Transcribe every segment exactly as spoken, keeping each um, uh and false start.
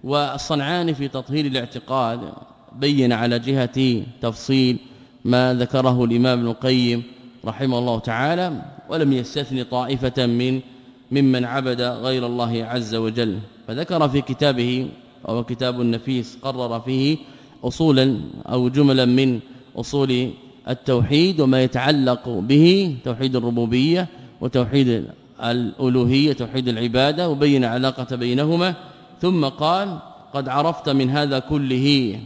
والصنعاني في تطهير الاعتقاد بين على جهة تفصيل ما ذكره الإمام ابن القيم رحمه الله تعالى، ولم يستثني طائفة من ممن عبد غير الله عز وجل. فذكر في كتابه وهو كتاب النفيس قرر فيه أصولا أو جملا من أصول التوحيد وما يتعلق به، توحيد الربوبية وتوحيد الألوهية توحيد العبادة، وبين علاقة بينهما. ثم قال قد عرفت من هذا كله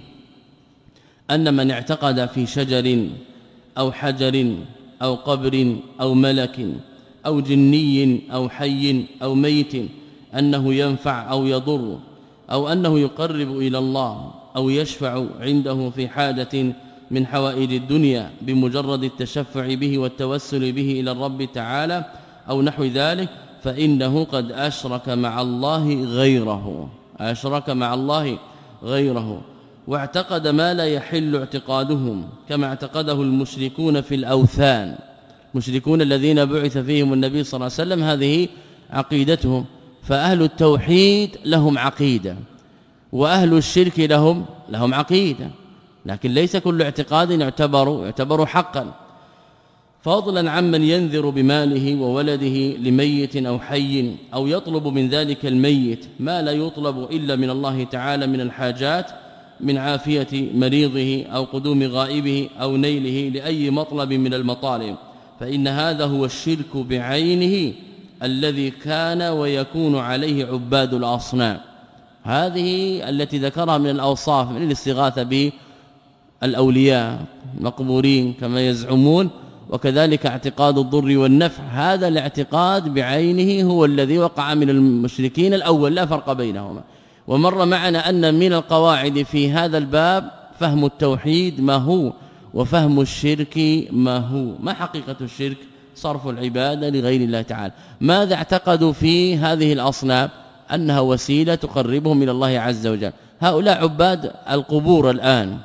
أن من اعتقد في شجر أو حجر أو قبر أو ملك أو جني أو حي أو ميت أنه ينفع أو يضر أو أنه يقرب إلى الله أو يشفع عنده في حاجة من حوائج الدنيا بمجرد التشفع به والتوسل به إلى الرب تعالى أو نحو ذلك، فإنه قد أشرك مع الله غيره أشرك مع الله غيره واعتقد ما لا يحل اعتقادهم كما اعتقده المشركون في الأوثان. المشركون الذين بعث فيهم النبي صلى الله عليه وسلم هذه عقيدتهم. فأهل التوحيد لهم عقيدة وأهل الشرك لهم لهم عقيدة، لكن ليس كل اعتقاد يعتبر يعتبر حقا، فضلا عمن ينذر بماله وولده لميت أو حي أو يطلب من ذلك الميت ما لا يطلب إلا من الله تعالى من الحاجات من عافية مريضه أو قدوم غائبه أو نيله لأي مطلب من المطالب، فإن هذا هو الشرك بعينه الذي كان ويكون عليه عباد الأصنام. هذه التي ذكرها من الأوصاف من الاستغاثة بالأولياء المقبورين كما يزعمون، وكذلك اعتقاد الضر والنفع، هذا الاعتقاد بعينه هو الذي وقع من المشركين الأول، لا فرق بينهما. ومر معنا أن من القواعد في هذا الباب فهم التوحيد ما هو وفهم الشرك ما هو. ما حقيقة الشرك؟ صرف العبادة لغير الله تعالى. ماذا اعتقدوا في هذه الأصنام؟ أنها وسيلة تقربهم إلى الله عز وجل. هؤلاء عباد القبور الآن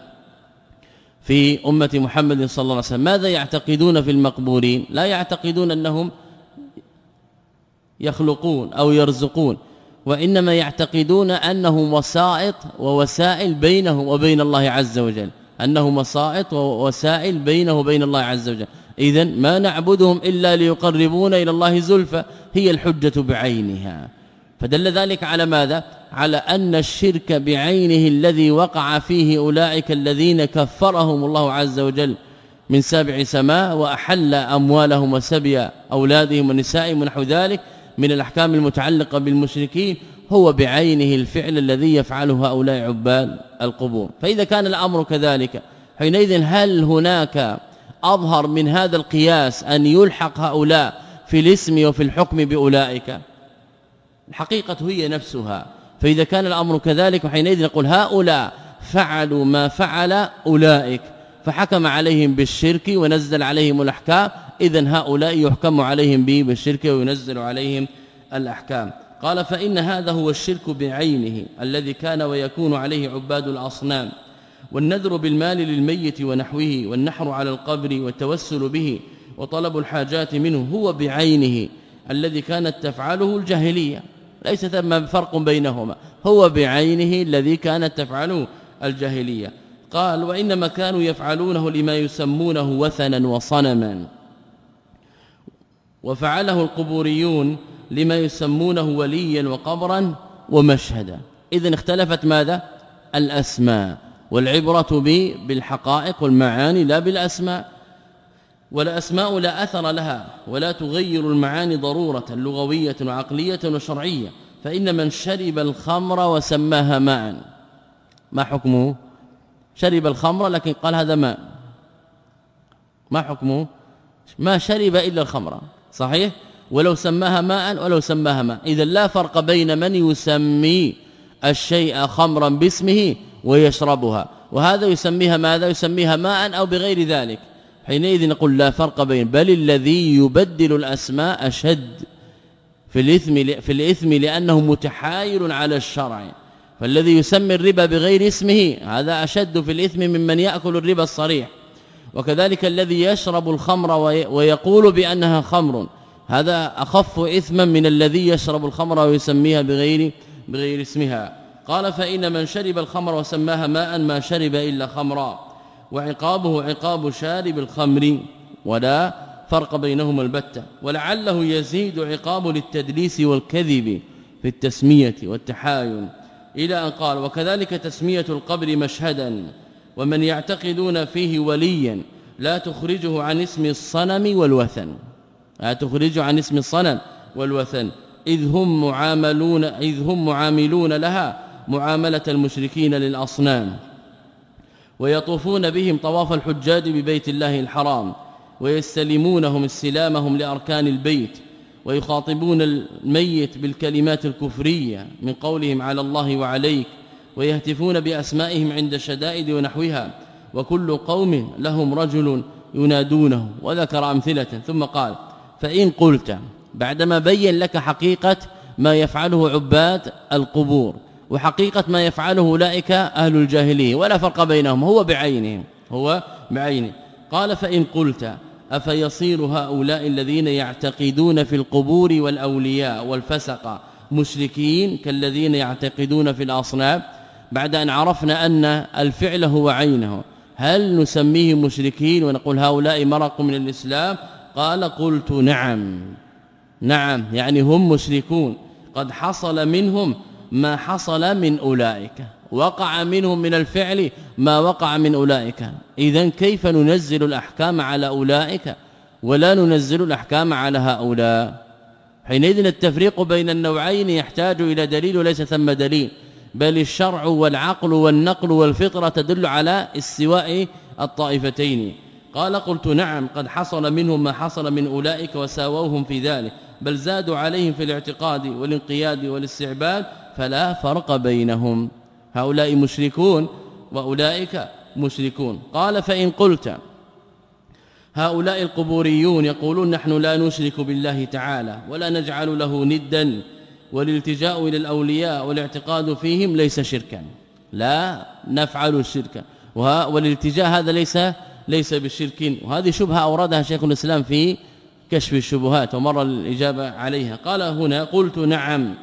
في أمة محمد صلى الله عليه وسلم ماذا يعتقدون في المقبورين؟ لا يعتقدون أنهم يخلقون أو يرزقون، وإنما يعتقدون أنهم وسائط ووسائل بينه وبين الله عز وجل، أنهم وسائط ووسائل بينه وبين الله عز وجل. إذن ما نعبدهم إلا ليقربون إلى الله زلفى، هي الحجة بعينها. فدل ذلك على ماذا؟ على أن الشرك بعينه الذي وقع فيه أولئك الذين كفرهم الله عز وجل من سبع سماء وأحل أموالهم وسبي أولادهم ونسائهم ونحو ذلك من الأحكام المتعلقة بالمشركين، هو بعينه الفعل الذي يفعله هؤلاء عباد القبور. فإذا كان الأمر كذلك حينئذ هل هناك أظهر من هذا القياس أن يلحق هؤلاء في الاسم وفي الحكم بأولئك؟ الحقيقة هي نفسها. فإذا كان الأمر كذلك حينئذ نقول هؤلاء فعلوا ما فعل أولئك فحكم عليهم بالشرك ونزل عليهم الأحكام، إذن هؤلاء يحكم عليهم به بالشرك وينزل عليهم الأحكام. قال فإن هذا هو الشرك بعينه الذي كان ويكون عليه عباد الأصنام، والنذر بالمال للميت ونحوه والنحر على القبر والتوسل به وطلب الحاجات منه هو بعينه الذي كانت تفعله الجاهلية، ليس ثم فرق بينهما، هو بعينه الذي كانت تفعله الجاهلية. قال وإنما كانوا يفعلونه لما يسمونه وثنا وصنما، وفعله القبوريون لما يسمونه وليا وقبرا ومشهدا. إذن اختلفت ماذا؟ الأسماء، والعبرة بالحقائق والمعاني لا بالأسماء، والأسماء لا أثر لها ولا تغير المعاني ضرورة لغوية وعقلية وشرعية. فإن من شرب الخمر وسماها ماء ما حكمه؟ شرب الخمر لكن قال هذا ماء، ما حكمه؟ ما شرب إلا الخمر، صحيح؟ ولو سماها ماء ولو سماها ماء. إذا لا فرق بين من يسمي الشيء خمرا باسمه ويشربها، وهذا يسميها ماذا؟ يسميها ماء أو بغير ذلك. حينئذ نقول لا فرق بين، بل الذي يبدل الأسماء أشد في الإثم في الإثم لأنه متحايل على الشرع. فالذي يسمي الربا بغير اسمه هذا أشد في الإثم ممن يأكل الربا الصريح. وكذلك الذي يشرب الخمر ويقول بأنها خمر هذا أخف إثما من الذي يشرب الخمر ويسميها بغير بغير اسمها. قال فإن من شرب الخمر وسماها ماء ما شرب إلا خمرا وعقابه عقاب شارب الخمر ولا فرق بينهما البتة ولعله يزيد عقاب للتدليس والكذب في التسمية والتحايل إلى أن قال وكذلك تسمية القبر مشهدا ومن يعتقدون فيه وليا لا تخرجه عن اسم الصنم والوثن لا تخرجه عن اسم الصنم والوثن إذ هم معاملون إذ هم معاملون لها معاملة المشركين للأصنام ويطوفون بهم طواف الحجاج ببيت الله الحرام ويستلمونهم استلامهم لأركان البيت ويخاطبون الميت بالكلمات الكفرية من قولهم على الله وعليك ويهتفون بأسمائهم عند الشدائد ونحوها وكل قوم لهم رجل ينادونه وذكر أمثلة ثم قال فإن قلت بعدما بين لك حقيقة ما يفعله عباد القبور وحقيقة ما يفعله أولئك أهل الجاهلية ولا فرق بينهم هو بعينهم هو بعينه قال فإن قلت أفيصير هؤلاء الذين يعتقدون في القبور والأولياء والفسق مشركين كالذين يعتقدون في الأصنام بعد أن عرفنا أن الفعل هو عينه هل نسميه مشركين ونقول هؤلاء مرقوا من الإسلام قال قلت نعم نعم يعني هم مشركون قد حصل منهم ما حصل من أولئك وقع منهم من الفعل ما وقع من أولئك إذن كيف ننزل الأحكام على أولئك ولا ننزل الأحكام على هؤلاء حينئذ التفريق بين النوعين يحتاج إلى دليل وليس ثم دليل بل الشرع والعقل والنقل والفطرة تدل على استواء الطائفتين قال قلت نعم قد حصل منهم ما حصل من أولئك وساووهم في ذلك بل زادوا عليهم في الاعتقاد والانقياد والاستعباد فلا فرق بينهم هؤلاء مشركون وأولئك مشركون قال فإن قلت هؤلاء القبوريون يقولون نحن لا نشرك بالله تعالى ولا نجعل له ندا والالتجاء إلى الأولياء والاعتقاد فيهم ليس شركا لا نفعل الشرك والالتجاء هذا ليس ليس بالشرك وهذه شبهة أوردها شيخ الإسلام في كشف الشبهات ومر الإجابة عليها قال هنا قلت نعم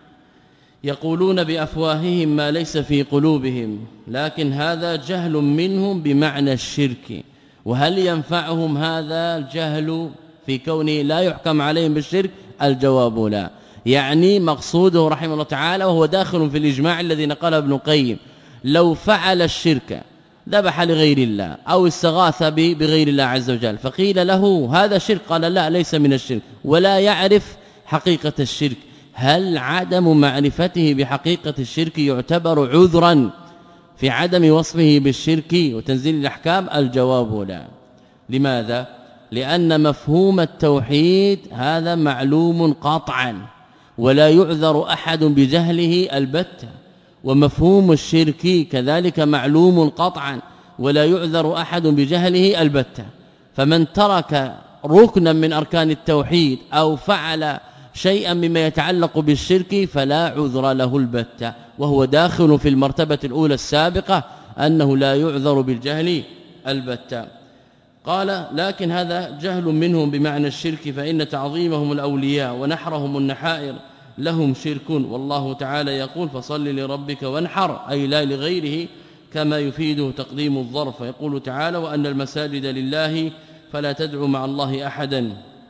يقولون بأفواههم ما ليس في قلوبهم لكن هذا جهل منهم بمعنى الشرك وهل ينفعهم هذا الجهل في كونه لا يحكم عليهم بالشرك الجواب لا يعني مقصوده رحمه الله تعالى وهو داخل في الإجماع الذي نقله ابن القيم لو فعل الشرك ذبح لغير الله أو استغاث بغير الله عز وجل فقيل له هذا شرك قال لا ليس من الشرك ولا يعرف حقيقة الشرك هل عدم معرفته بحقيقة الشرك يعتبر عذرا في عدم وصفه بالشرك وتنزيل الأحكام الجواب لا لماذا لأن مفهوم التوحيد هذا معلوم قطعا ولا يعذر أحد بجهله البتة ومفهوم الشرك كذلك معلوم قطعا ولا يعذر أحد بجهله البتة فمن ترك ركنا من أركان التوحيد أو فعل شيئا مما يتعلق بالشرك فلا عذر له البتة وهو داخل في المرتبة الأولى السابقة أنه لا يعذر بالجهل البتة قال لكن هذا جهل منهم بمعنى الشرك فإن تعظيمهم الأولياء ونحرهم النحائر لهم شرك والله تعالى يقول فصل لربك وانحر أي لا لغيره كما يفيده تقديم الظرف يقول تعالى وأن المساجد لله فلا تدعوا مع الله أحدا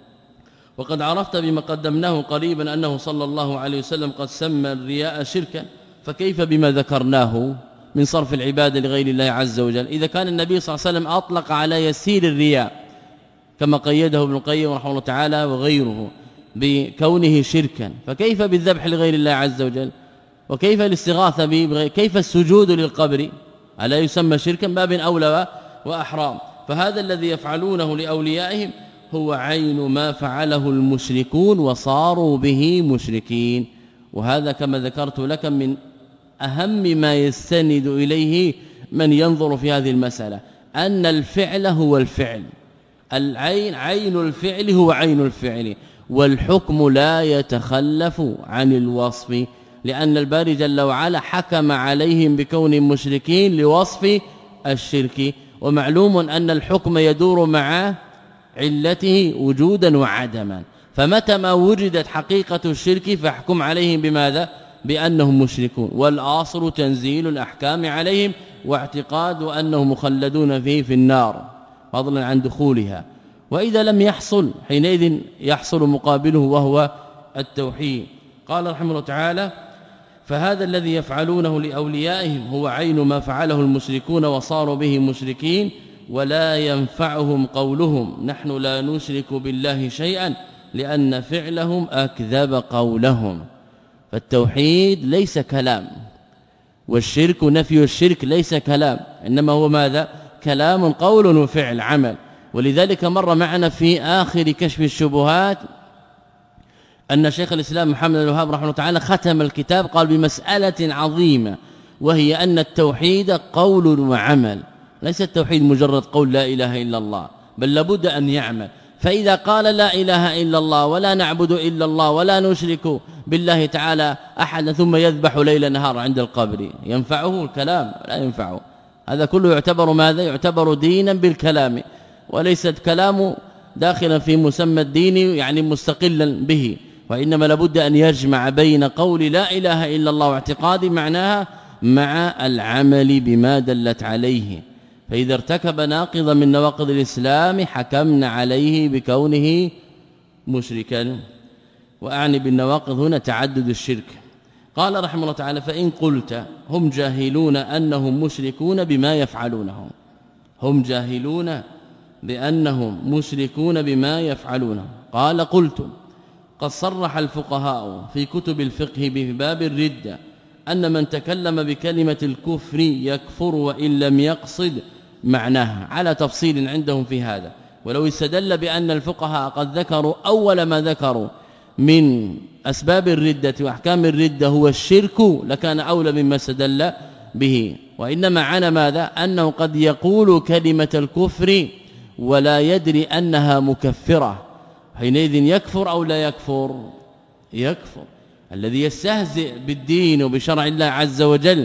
وقد عرفت بما قدمناه قريبا أنه صلى الله عليه وسلم قد سمى الرياء شركا فكيف بما ذكرناه من صرف العبادة لغير الله عز وجل إذا كان النبي صلى الله عليه وسلم أطلق على يسير الرياء كما قيده ابن القيم رحمه الله تعالى وغيره بكونه شركا فكيف بالذبح لغير الله عز وجل وكيف الاستغاثة به كيف السجود للقبر ألا يسمى شركا باب أولى وأحرام فهذا الذي يفعلونه لأوليائهم هو عين ما فعله المشركون وصاروا به مشركين وهذا كما ذكرت لك من أهم ما يستند إليه من ينظر في هذه المسألة أن الفعل هو الفعل العين عين الفعل هو عين الفعل والحكم لا يتخلف عن الوصف لأن الباري جل وعلا حكم عليهم بكون مشركين لوصف الشرك ومعلوم أن الحكم يدور مع علته وجودا وعدما فمتى ما وجدت حقيقة الشرك فاحكم عليهم بماذا بأنهم مشركون، والآصل تنزيل الأحكام عليهم واعتقاد أنهم مخلدون فيه في النار فضلا عن دخولها. وإذا لم يحصل حينئذ يحصل مقابله وهو التوحيد. قال رحمه الله تعالى: فهذا الذي يفعلونه لأوليائهم هو عين ما فعله المشركون وصاروا به مشركين، ولا ينفعهم قولهم نحن لا نشرك بالله شيئا لأن فعلهم أكذب قولهم. فالتوحيد ليس كلام، والشرك نفي الشرك ليس كلام، إنما هو ماذا؟ كلام قول وفعل عمل. ولذلك مر معنا في آخر كشف الشبهات أن شيخ الإسلام محمد بن الوهاب رحمه الله تعالى ختم الكتاب قال بمسألة عظيمة، وهي أن التوحيد قول وعمل، ليس التوحيد مجرد قول لا إله إلا الله، بل لابد أن يعمل. فإذا قال لا إله إلا الله ولا نعبد إلا الله ولا نشرك بالله تعالى أحدا ثم يذبح ليل نهار عند القبر، ينفعه الكلام؟ لا ينفعه. هذا كله يعتبر ماذا؟ يعتبر دينا بالكلام، وليست كلام داخلا في مسمى الدين يعني مستقلا به، وإنما لابد أن يجمع بين قول لا إله إلا الله واعتقاد معناها مع العمل بما دلت عليه. فإذا ارتكب ناقضا من نواقض الإسلام حكمنا عليه بكونه مشركا. وأعني بالنواقض هنا تعدد الشرك. قال رحمه الله تعالى: فإن قلت هم جاهلون أنهم مشركون بما يفعلونه، هم جاهلون بأنهم مشركون بما يفعلونه. قال: قلت قد صرح الفقهاء في كتب الفقه بباب الردة أن من تكلم بكلمة الكفر يكفر وإن لم يقصد معناها، على تفصيل عندهم في هذا. ولو استدل بأن الفقهاء قد ذكروا أول ما ذكروا من أسباب الردة وأحكام الردة هو الشرك لكان أولى مما استدل به. وإنما عنا ماذا؟ أنه قد يقول كلمة الكفر ولا يدري أنها مكفرة، حينئذ يكفر أو لا يكفر؟ يكفر. الذي يستهزئ بالدين وبشرع الله عز وجل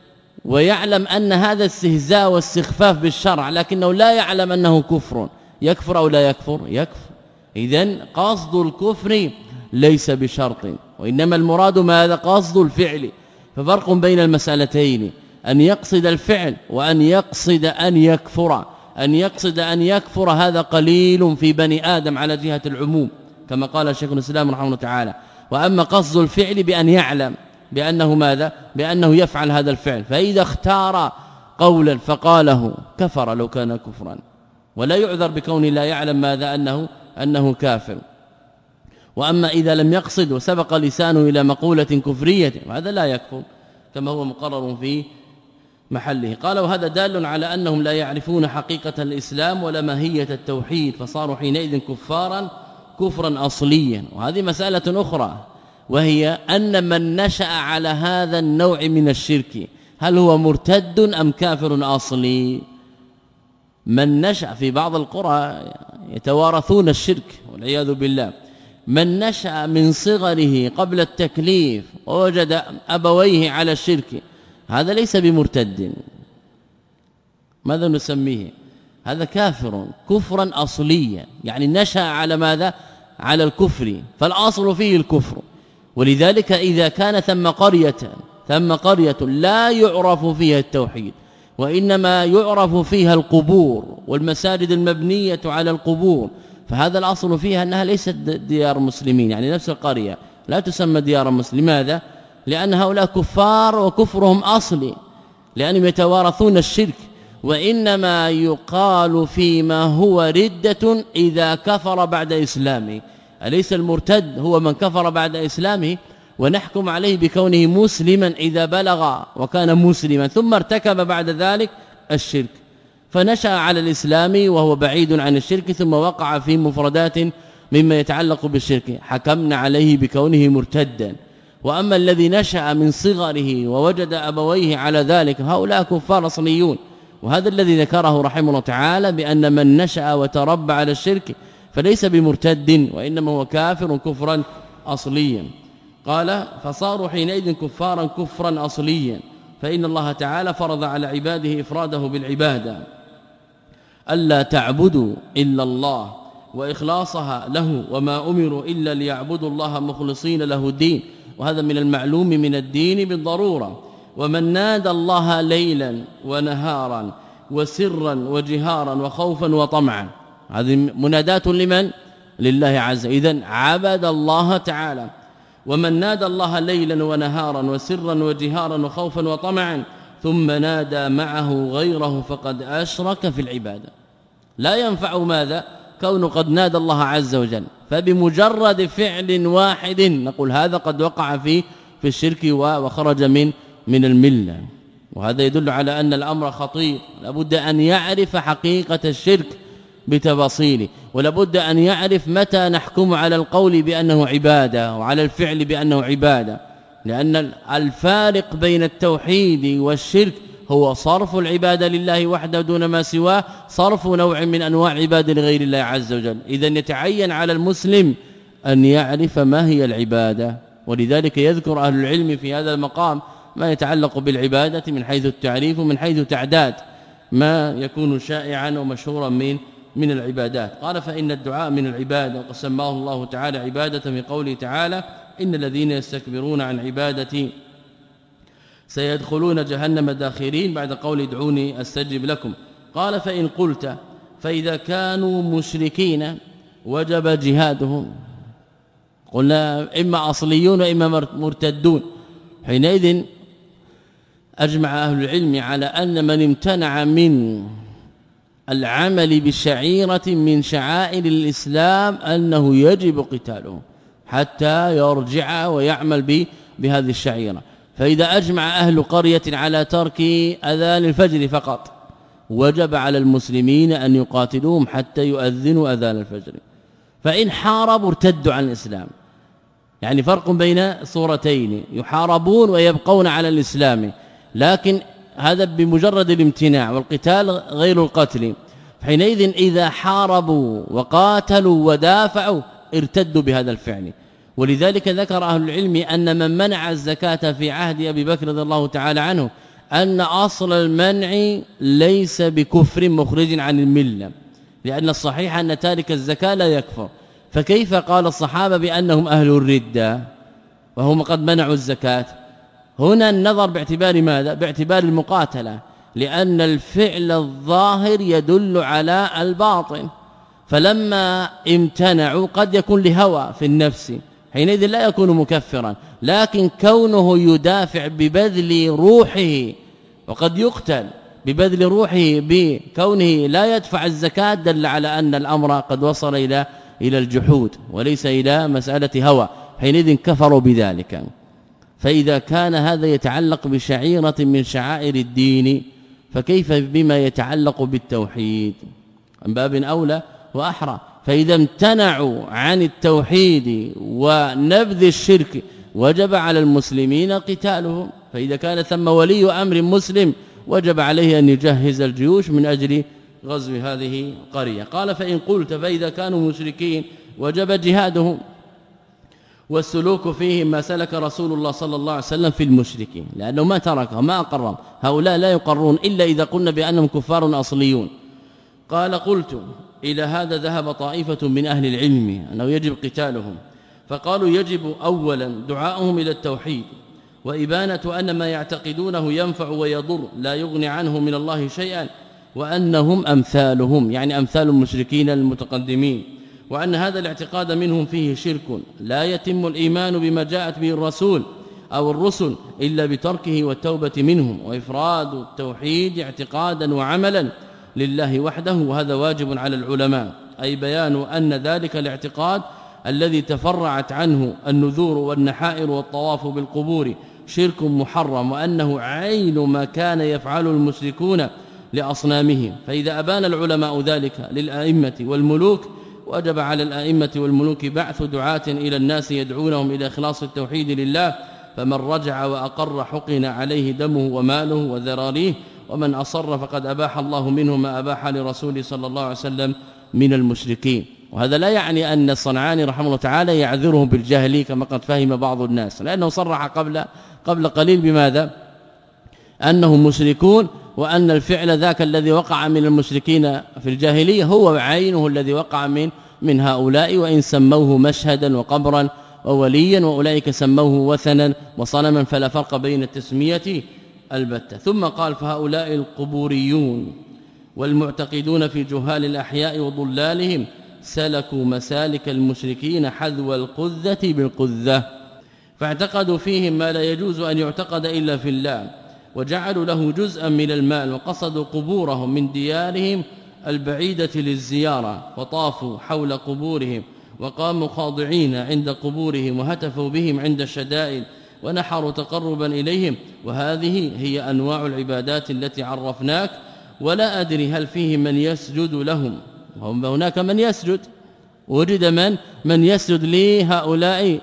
ويعلم أن هذا استهزاء واستخفاف بالشرع لكنه لا يعلم أنه كفر، يكفر أو لا يكفر؟ يكفر. إذن قصد الكفر ليس بشرط، وإنما المراد ماذا؟ قصد الفعل. ففرق بين المسألتين، أن يقصد الفعل وأن يقصد أن يكفر. أن يقصد أن يكفر هذا قليل في بني آدم على جهة العموم كما قال شيخ الإسلام رحمه الله تعالى. وأما قصد الفعل بأن يعلم بأنه ماذا؟ بأنه يفعل هذا الفعل، فإذا اختار قولا فقاله كفر لو كان كفرا، ولا يعذر بكونه لا يعلم ماذا؟ أنه, أنه كافر. وأما إذا لم يقصد وسبق لسانه إلى مقولة كفرية هذا لا يكفر كما هو مقرر في محله. قال: وهذا دال على أنهم لا يعرفون حقيقة الإسلام ولا ماهية التوحيد، فصاروا حينئذ كفارا كفرا أصليا. وهذه مسألة أخرى، وهي أن من نشأ على هذا النوع من الشرك هل هو مرتد أم كافر أصلي؟ من نشأ في بعض القرى يتوارثون الشرك والعياذ بالله، من نشأ من صغره قبل التكليف ووجد أبويه على الشرك هذا ليس بمرتد، ماذا نسميه؟ هذا كافر كفرا أصليا، يعني نشأ على ماذا؟ على الكفر، فالأصل فيه الكفر. ولذلك إذا كان ثم قرية ثم قرية لا يعرف فيها التوحيد وإنما يعرف فيها القبور والمساجد المبنية على القبور، فهذا الأصل فيها أنها ليست ديار مسلمين، يعني نفس القرية لا تسمى ديار مسلمين. لماذا؟ لأن هؤلاء كفار وكفرهم أصلي لأنهم يتوارثون الشرك، وإنما يقال فيما هو ردة إذا كفر بعد إسلامه. أليس المرتد هو من كفر بعد إسلامه؟ ونحكم عليه بكونه مسلما إذا بلغ وكان مسلما ثم ارتكب بعد ذلك الشرك، فنشأ على الإسلام وهو بعيد عن الشرك ثم وقع في مفردات مما يتعلق بالشرك، حكمنا عليه بكونه مرتدا. وأما الذي نشأ من صغره ووجد أبويه على ذلك هؤلاء كفار أصليون. وهذا الذي ذكره رحمه الله تعالى بأن من نشأ وتربى على الشرك فليس بمرتد وإنما هو كافر كفرا أصليا. قال: فصاروا حينئذ كفارا كفرا أصليا، فإن الله تعالى فرض على عباده إفراده بالعبادة، ألا تعبدوا إلا الله وإخلاصها له، وما أمروا إلا ليعبدوا الله مخلصين له الدين وهذا من المعلوم من الدين بالضرورة. ومن نادى الله ليلا ونهارا وسرا وجهارا وخوفا وطمعا، هذه منادات لمن؟ لله عز وجل، إذن عبد الله تعالى. ومن نادى الله ليلا ونهارا وسرا وجهارا وخوفا وطمعا ثم نادى معه غيره فقد أشرك في العبادة. لا ينفع ماذا؟ كونه قد نادى الله عز وجل، فبمجرد فعل واحد نقول هذا قد وقع في في الشرك وخرج من من المله. وهذا يدل على أن الأمر خطير، لابد أن يعرف حقيقة الشرك بتفاصيله، ولابد أن يعرف متى نحكم على القول بأنه عبادة وعلى الفعل بأنه عبادة، لأن الفارق بين التوحيد والشرك هو صرف العبادة لله وحده دون ما سواه، صرف نوع من أنواع عبادة لغير الله عز وجل. إذن يتعين على المسلم أن يعرف ما هي العبادة، ولذلك يذكر أهل العلم في هذا المقام ما يتعلق بالعبادة من حيث التعريف ومن حيث تعداد ما يكون شائعا ومشهورا من من العبادات. قال فإن الدعاء من العبادة، وقد سماه الله تعالى عبادة في قوله تعالى إن الذين يستكبرون عن عبادتي سيدخلون جهنم داخرين، بعد قول ادعوني استجب لكم. قال فإن قلت فإذا كانوا مشركين وجب جهادهم، قلنا إما أصليون وإما مرتدون، حينئذ أجمع أهل العلم على أن من امتنع من العمل بشعيرة من شعائر الإسلام أنه يجب قتاله حتى يرجع ويعمل بهذه الشعيرة. فإذا أجمع أهل قرية على ترك أذان الفجر فقط وجب على المسلمين أن يقاتلوهم حتى يؤذنوا أذان الفجر. فإن حاربوا ارتدوا عن الإسلام، يعني فرق بين صورتين، يحاربون ويبقون على الإسلام، لكن هذا بمجرد الامتناع، والقتال غير القتل. حينئذ إذا حاربوا وقاتلوا ودافعوا ارتدوا بهذا الفعل. ولذلك ذكر أهل العلم أن من منع الزكاة في عهد أبي بكر رضي الله تعالى عنه أن أصل المنع ليس بكفر مخرج عن الملة، لأن الصحيح أن تارك الزكاة لا يكفر. فكيف قال الصحابة بأنهم أهل الردة وهم قد منعوا الزكاة؟ هنا النظر باعتبار ماذا؟ باعتبار المقاتلة، لأن الفعل الظاهر يدل على الباطن، فلما امتنعوا قد يكون لهوى في النفس، حينئذ لا يكون مكفرا، لكن كونه يدافع ببذل روحه، وقد يقتل ببذل روحه بكونه لا يدفع الزكاة، دل على أن الأمر قد وصل إلى إلى الجحود وليس إلى مسألة هوى، حينئذ كفروا بذلك. فإذا كان هذا يتعلق بشعيرة من شعائر الدين فكيف بما يتعلق بالتوحيد؟ من باب أولى وأحرى. فإذا امتنعوا عن التوحيد ونبذ الشرك وجب على المسلمين قتالهم. فإذا كان ثم ولي أمر مسلم وجب عليه أن يجهز الجيوش من أجل غزو هذه القرية. قال فإن قلت فإذا كانوا مشركين وجب جهادهم، والسلوك فيهم ما سلك رسول الله صلى الله عليه وسلم في المشركين، لأنه ما تركهم ما أقرهم، هؤلاء لا يقرون إلا إذا قلنا بأنهم كفار أصليون. قال قلت إلى هذا ذهب طائفة من أهل العلم أنه يجب قتالهم، فقالوا يجب أولا دعاؤهم إلى التوحيد وإبانة أن ما يعتقدونه ينفع ويضر لا يغني عنه من الله شيئا، وأنهم أمثالهم يعني أمثال المشركين المتقدمين، وأن هذا الاعتقاد منهم فيه شرك لا يتم الإيمان بما جاءت به الرسول أو الرسل إلا بتركه والتوبة منهم، وإفراد التوحيد اعتقادا وعملا لله وحده، وهذا واجب على العلماء، أي بيان أن ذلك الاعتقاد الذي تفرعت عنه النذور والنحائر والطواف بالقبور شرك محرم، وأنه عين ما كان يفعل المشركون لأصنامهم. فإذا أبان العلماء ذلك للأئمة والملوك وجب على الأئمة والملوك بعث دعاة إلى الناس يدعونهم إلى إخلاص التوحيد لله، فمن رجع وأقر حقن عليه دمه وماله وذراريه، ومن أصر فقد أباح الله منه ما أباح لرسوله صلى الله عليه وسلم من المشركين. وهذا لا يعني أن الصنعاني رحمه الله تعالى يعذرهم بالجهل كما قد فهم بعض الناس، لأنه صرح قبل قبل قليل بماذا؟ أنهم مشركون، وأن الفعل ذاك الذي وقع من المشركين في الجاهلية هو عينه الذي وقع من من هؤلاء، وإن سموه مشهدا وقبرا ووليا وأولئك سموه وثنا وصنما فلا فرق بين التسمية البتة. ثم قال فهؤلاء القبوريون والمعتقدون في جهال الأحياء وضلالهم سلكوا مسالك المشركين حذو القذة بالقذة، فاعتقدوا فيهم ما لا يجوز أن يعتقد إلا في الله، وجعلوا له جزءا من المال، وقصدوا قبورهم من ديارهم البعيدة للزيارة، وطافوا حول قبورهم وقاموا خاضعين عند قبورهم وهتفوا بهم عند الشدائد ونحروا تقربا إليهم. وهذه هي أنواع العبادات التي عرفناك، ولا أدري هل فيه من يسجد لهم، وهم هناك من يسجد، وجد من من يسجد لهؤلاء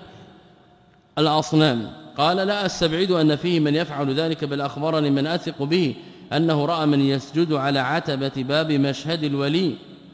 الأصنام. قال لا أستبعد أن فيه من يفعل ذلك، بل أخبرني من أثق به أنه رأى من يسجد على عتبة باب مشهد الولي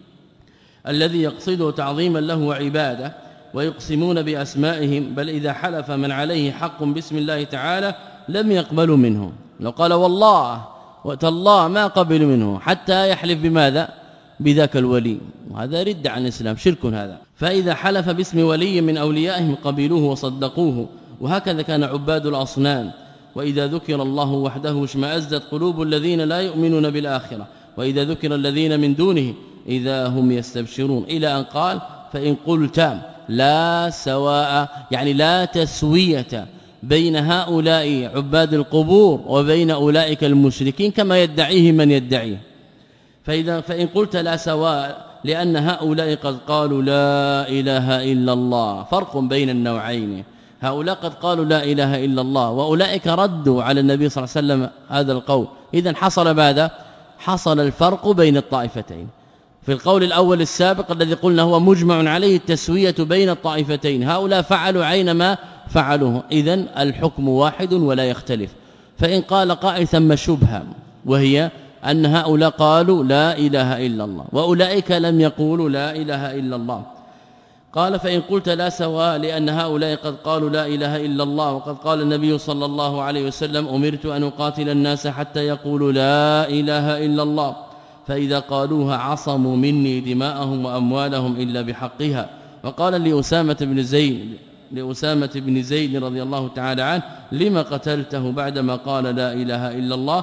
الذي يقصده تعظيما له وعباده، ويقسمون بأسمائهم، بل إذا حلف من عليه حق باسم الله تعالى لم يقبلوا منه، لو قال والله وتالله ما قبلوا منه حتى يحلف بماذا؟ بذاك الولي، وهذا رد عن الإسلام، شرك هذا. فإذا حلف باسم ولي من أوليائهم قبلوه وصدقوه، وهكذا كان عباد الأصنام. وإذا ذكر الله وحده اشمأزت قلوب الذين لا يؤمنون بالآخرة، وإذا ذكر الذين من دونه إذا هم يستبشرون، إلى أن قال فإن قلت لا سواء، يعني لا تسوية بين هؤلاء عباد القبور وبين أولئك المشركين كما يدعيه من يدعيه. فإذا فإن قلت لا سواء لأن هؤلاء قد قالوا لا إله إلا الله، فرق بين النوعين. هؤلاء قد قالوا لا إله إلا الله، وأولئك ردوا على النبي صلى الله عليه وسلم هذا القول. إذن حصل ماذا؟ حصل الفرق بين الطائفتين. في القول الأول السابق الذي قلنا هو مجمع عليه التسوية بين الطائفتين، هؤلاء فعلوا عين ما فعلوه، إذن الحكم واحد ولا يختلف. فإن قال قائل ثم شبهة، وهي أن هؤلاء قالوا لا إله إلا الله وأولئك لم يقولوا لا إله إلا الله. قال فإن قلت لا سواء لأن هؤلاء قد قالوا لا إله إلا الله، وقد قال النبي صلى الله عليه وسلم أمرت أن أقاتل الناس حتى يقولوا لا إله إلا الله، فإذا قالوها عصموا مني دماءهم وأموالهم إلا بحقها. وقال لأسامة بن زيد لأسامة بن زيد رضي الله تعالى عنه لما قتلته بعدما قال لا إله إلا الله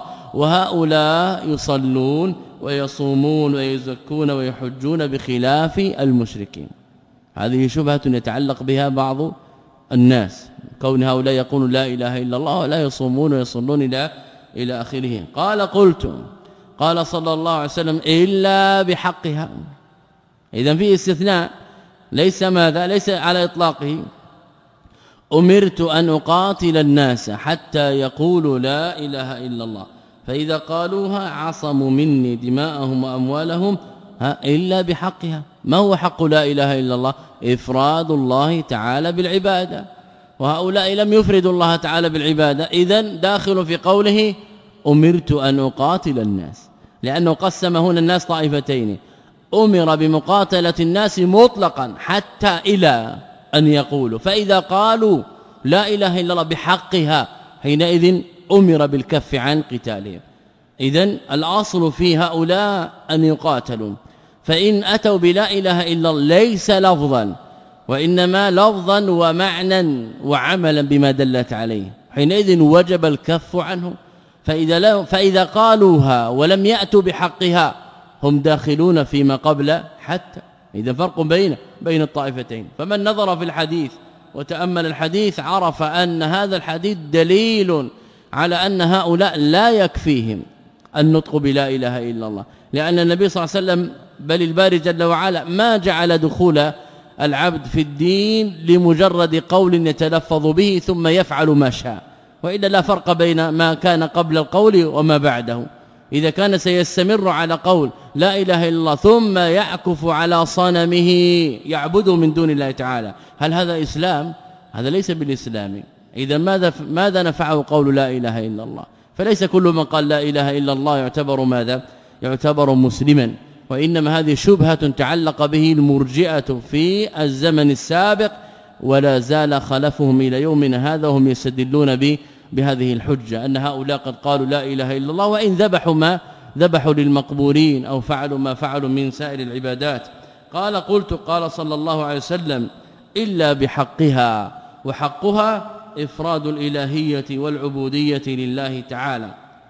وهؤلاء يصلون ويصومون ويزكون ويحجون بخلاف المشركين؟ هذه شبهة يتعلق بها بعض الناس، كون هؤلاء يقولون لا إله إلا الله ولا يصومون ويصلون إلى إلى آخره. قال قلت قال صلى الله عليه وسلم إلا بحقها. إذن في استثناء، ليس ماذا ليس على إطلاقه. أمرت أن أقاتل الناس حتى يقولوا لا إله إلا الله، فإذا قالوها عصموا مني دماءهم وأموالهم إلا بحقها. ما هو حق لا إله إلا الله؟ إفراد الله تعالى بالعبادة، وهؤلاء لم يفردوا الله تعالى بالعبادة، إذن داخل في قوله أمرت أن أقاتل الناس، لأنه قسم هنا الناس طائفتين، أمر بمقاتلة الناس مطلقا حتى إلى أن يقولوا، فإذا قالوا لا إله إلا الله بحقها حينئذ أمر بالكف عن قتالهم. إذن الأصل في هؤلاء أن يقاتلوا، فإن أتوا بلا إله إلا الله ليس لفظا وإنما لفظا ومعنى وعملا بما دلت عليه، حينئذ وجب الكف عنه. فإذا, فإذا قالوها ولم يأتوا بحقها هم داخلون فيما قبل حتى. إذا فرق بين بين الطائفتين. فمن نظر في الحديث وتأمل الحديث عرف أن هذا الحديث دليل على أن هؤلاء لا يكفيهم النطق بلا إله إلا الله، لأن النبي صلى الله عليه وسلم بل الباري جل وعلا ما جعل دخول العبد في الدين لمجرد قول يتلفظ به ثم يفعل ما شاء، وإلا لا فرق بين ما كان قبل القول وما بعده. إذا كان سيستمر على قول لا إله إلا الله ثم يعكف على صنمه يعبده من دون الله تعالى، هل هذا إسلام؟ هذا ليس بالإسلام. إذا ماذا ماذا نفعه قول لا إله إلا الله؟ فليس كل من قال لا إله إلا الله يعتبر ماذا؟ يعتبر مسلما، وإنما هذه شبهة تعلق به المرجئة في الزمن السابق، ولا زال خلفهم إلى يومنا هذا وهم يستدلون به بهذه الحجة أن هؤلاء قد قالوا لا إله إلا الله، وإن ذبحوا ما ذبحوا للمقبورين أو فعلوا ما فعلوا من سائر العبادات. قال قلت قال صلى الله عليه وسلم إلا بحقها، وحقها إفراد الإلهية والعبودية لله تعالى.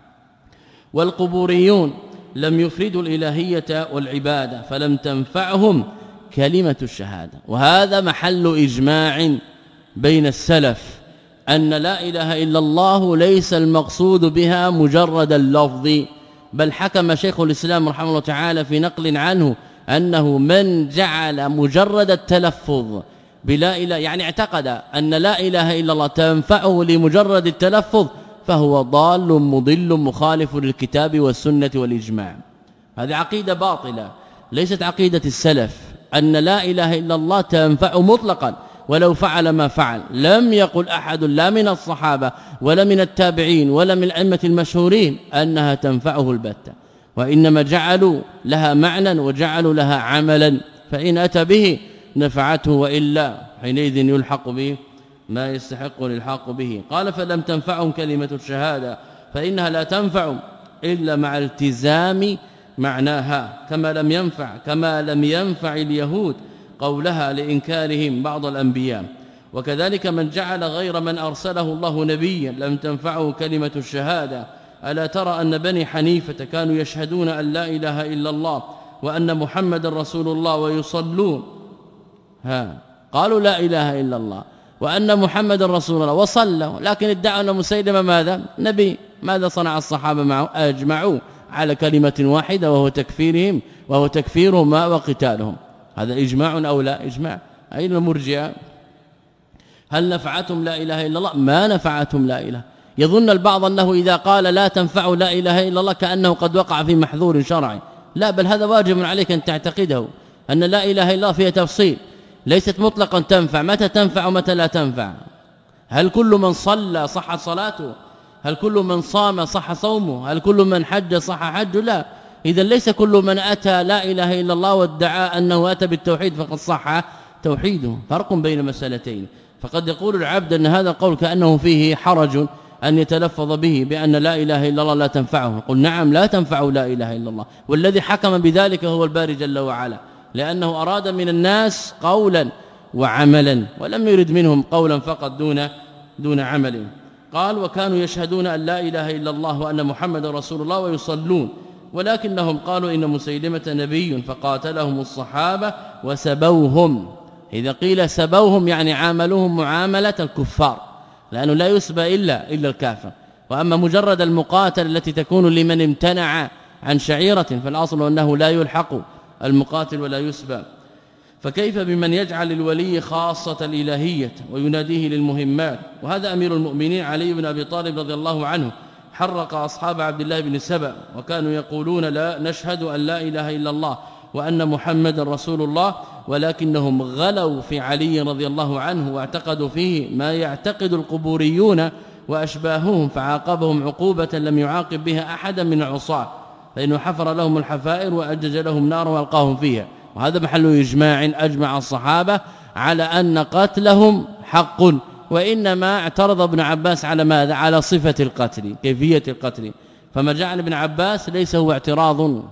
والقبوريون لم يفردوا الإلهية والعبادة فلم تنفعهم كلمة الشهادة، وهذا محل إجماع بين السلف أن لا إله إلا الله ليس المقصود بها مجرد اللفظ، بل حكم شيخ الإسلام رحمه الله تعالى في نقل عنه أنه من جعل مجرد التلفظ بلا إله، يعني اعتقد أن لا إله إلا الله تنفعه لمجرد التلفظ، فهو ضال مضل مخالف للكتاب والسنة والإجماع. هذه عقيدة باطلة، ليست عقيدة السلف أن لا إله إلا الله تنفع مطلقا ولو فعل ما فعل. لم يقل أحد لا من الصحابة ولا من التابعين ولا من الأئمة المشهورين أنها تنفعه البتة، وإنما جعلوا لها معنى وجعلوا لها عملا، فإن أتى به نفعته وإلا حينئذ يلحق به ما يستحق للحاق به. قال فلم تنفعهم كلمة الشهادة فإنها لا تنفع إلا مع التزام معناها، كما لم ينفع كما لم ينفع اليهود قولها لإنكارهم بعض الأنبياء. وكذلك من جعل غير من أرسله الله نبيا لم تنفعه كلمة الشهادة. ألا ترى أن بني حنيفة كانوا يشهدون أن لا إله إلا الله وأن محمد رسول الله ويصلون، ها قالوا لا إله إلا الله وأن محمد رسول الله وصلوا، لكن ادعوا أن مسيلمة ماذا نبي. ماذا صنع الصحابة معه؟ أجمعوا على كلمة واحدة وهو تكفيرهم وهو تكفيرهم وقتالهم. هذا إجماع أو لا إجماع؟ أين المرجئة؟ هل نفعتهم لا إله إلا الله؟ ما نفعتهم لا إله. يظن البعض أنه إذا قال لا تنفع لا إله إلا الله كأنه قد وقع في محظور شرعي، لا، بل هذا واجب عليك أن تعتقده أن لا إله إلا الله فيها تفصيل، ليست مطلقا تنفع. متى تنفع ومتى لا تنفع؟ هل كل من صلى صح صلاته؟ هل كل من صام صح صومه؟ هل كل من حج صح حجه؟ لا. إذا ليس كل من أتى لا إله إلا الله وادعى أنه أتى بالتوحيد فقد صح توحيده. فرق بين مسألتين. فقد يقول العبد أن هذا القول كأنه فيه حرج أن يتلفظ به بأن لا إله إلا الله لا تنفعه. قل نعم لا تنفع لا إله إلا الله، والذي حكم بذلك هو الباري جل وعلا، لأنه أراد من الناس قولا وعملا ولم يرد منهم قولا فقط دون دون عمل. قال وكانوا يشهدون أن لا إله إلا الله وأن محمد رسول الله ويصلون، ولكنهم قالوا إن مسيلمة نبي فقاتلهم الصحابة وسبوهم. إذا قيل سبوهم يعني عاملوهم معاملة الكفار، لأنه لا يسبى إلا إلا الكافر. وأما مجرد المقاتل التي تكون لمن امتنع عن شعيرة فالأصل أنه لا يلحق المقاتل ولا يسبى. فكيف بمن يجعل الولي خاصة الإلهية ويناديه للمهمات؟ وهذا أمير المؤمنين علي بن أبي طالب رضي الله عنه حرق أصحاب عبد الله بن سبأ، وكانوا يقولون لا نشهد أن لا إله إلا الله وأن محمد رسول الله، ولكنهم غلوا في علي رضي الله عنه واعتقدوا فيه ما يعتقد القبوريون وأشباههم، فعاقبهم عقوبة لم يعاقب بها أحدا من العصاة، فإنه حفر لهم الحفائر وأجج لهم نار وألقاهم فيها. وهذا محل إجماع أجمع الصحابة على أن قتلهم حق، وإنما اعترض ابن عباس على ماذا؟ على صفة القتل، كيفية القتل. فما جعل ابن عباس ليس هو اعتراض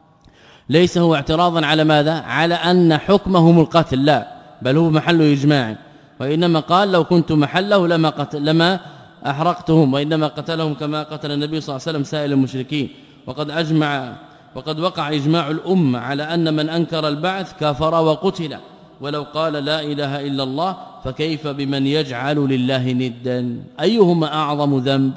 ليس هو اعتراضا على ماذا؟ على أن حكمهم القتل، لا، بل هو محل إجماع. وإنما قال لو كنت محله لما قتل لما أحرقتهم، وإنما قتلهم كما قتل النبي صلى الله عليه وسلم سائر المشركين. وقد أجمع وقد وقع إجماع الأمة على أن من أنكر البعث كفر وقتل ولو قال لا إله إلا الله، فكيف بمن يجعل لله ندا؟ أيهما أعظم ذنب؟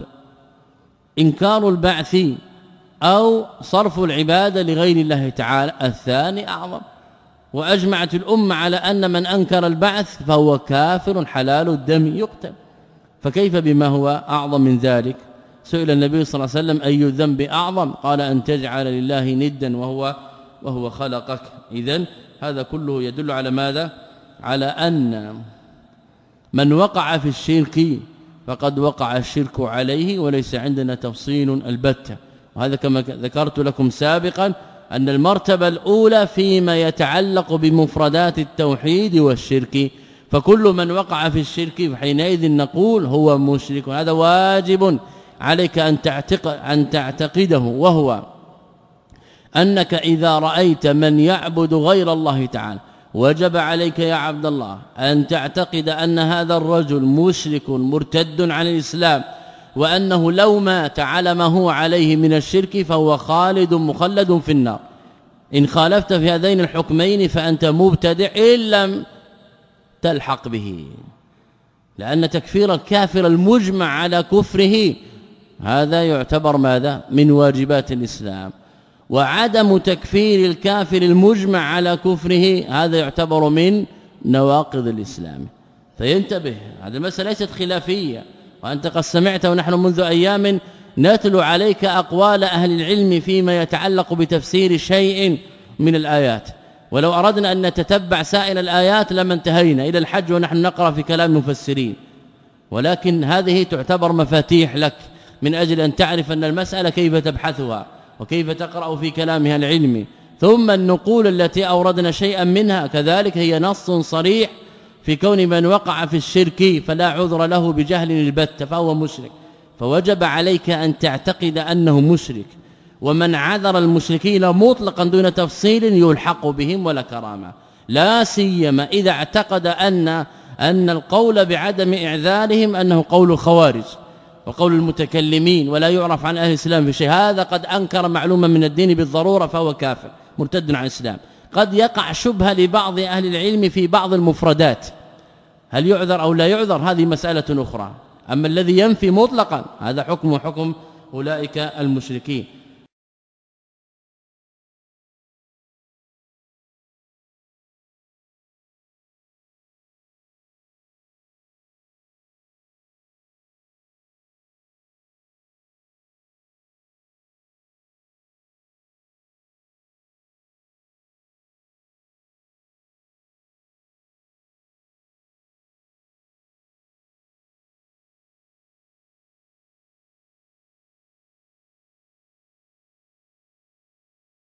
إنكار البعث أو صرف العبادة لغير الله تعالى؟ الثاني أعظم. وأجمعت الأمة على أن من أنكر البعث فهو كافر حلال الدم يقتل، فكيف بما هو أعظم من ذلك؟ سئل النبي صلى الله عليه وسلم أي الذنب أعظم؟ قال أن تجعل لله ندا وهو وهو خلقك. إذن هذا كله يدل على ماذا؟ على أن من وقع في الشرك فقد وقع الشرك عليه، وليس عندنا تفصيل البتة. وهذا كما ذكرت لكم سابقا أن المرتبة الأولى فيما يتعلق بمفردات التوحيد والشرك، فكل من وقع في الشرك حينئذ نقول هو مشرك. هذا واجب عليك أن تعتقد أن تعتقده، وهو أنك إذا رأيت من يعبد غير الله تعالى وجب عليك يا عبد الله أن تعتقد أن هذا الرجل مشرك مرتد عن الإسلام، وأنه لو مات على ما هو عليه من الشرك فهو خالد مخلد في النار. إن خالفت في هذين الحكمين فأنت مبتدع إن لم تلحق به، لأن تكفير الكافر المجمع على كفره هذا يعتبر ماذا؟ من واجبات الإسلام، وعدم تكفير الكافر المجمع على كفره هذا يعتبر من نواقض الإسلام. فينتبه، هذه المسألة ليست خلافية، وأنت قد سمعت ونحن منذ أيام نتلو عليك أقوال أهل العلم فيما يتعلق بتفسير شيء من الآيات، ولو أردنا أن نتتبع سائر الآيات لما انتهينا إلى الحج ونحن نقرأ في كلام المفسرين، ولكن هذه تعتبر مفاتيح لك من أجل أن تعرف أن المسألة كيف تبحثها وكيف تقرأ في كلامها العلمي. ثم النقول التي أوردنا شيئا منها كذلك هي نص صريح في كون من وقع في الشرك فلا عذر له بجهل البتة فهو مشرك، فوجب عليك أن تعتقد أنه مشرك، ومن عذر المشركين مطلقا دون تفصيل يلحق بهم ولا كرامة، لا سيما إذا اعتقد أن أن القول بعدم إعذارهم أنه قول الخوارج وقول المتكلمين ولا يعرف عن أهل الإسلام في شيء، هذا قد أنكر معلومة من الدين بالضرورة فهو كافر مرتد عن الإسلام. قد يقع شبهة لبعض أهل العلم في بعض المفردات، هل يعذر أو لا يعذر هذه مسألة أخرى، أما الذي ينفي مطلقا هذا حكم حكم أولئك المشركين.